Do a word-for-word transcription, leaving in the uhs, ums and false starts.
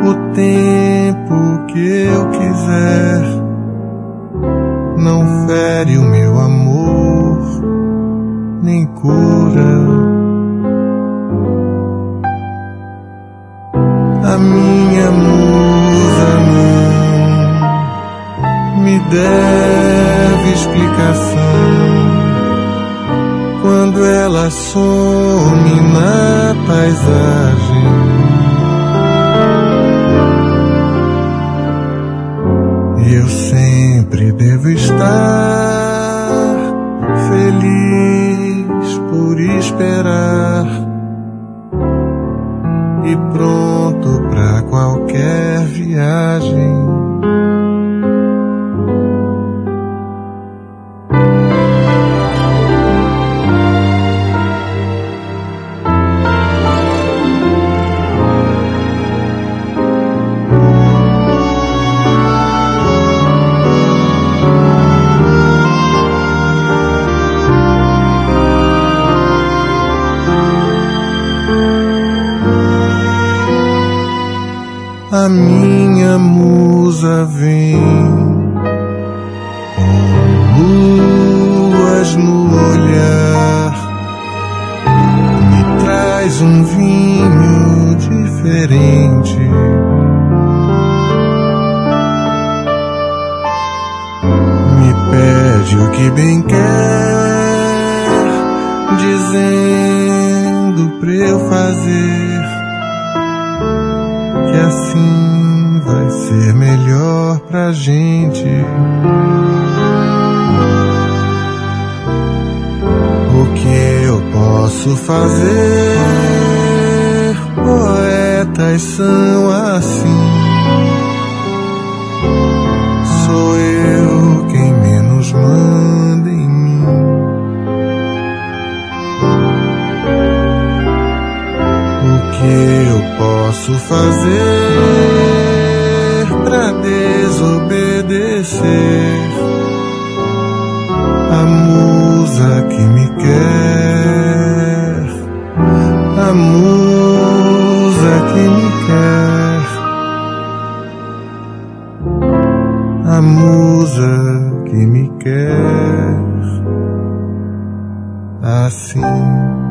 o tempo que eu quiser, não fere o meu amor, nem cura. A minha musa não me deve explicação quando ela some na paisagem. E eu sempre devo estar feliz por esperar e pronto pra qualquer viagem. A minha musa vem com luas no olhar, me traz um vinho diferente, me pede o que bem quer, dizendo pra eu fazer, que assim vai ser melhor pra gente. O que eu posso fazer? Poetas são assim. Sou eu quem menos manda em mim. O que eu posso fazer pra desobedecer a musa que me quer, a musa que me quer, a musa que me quer assim.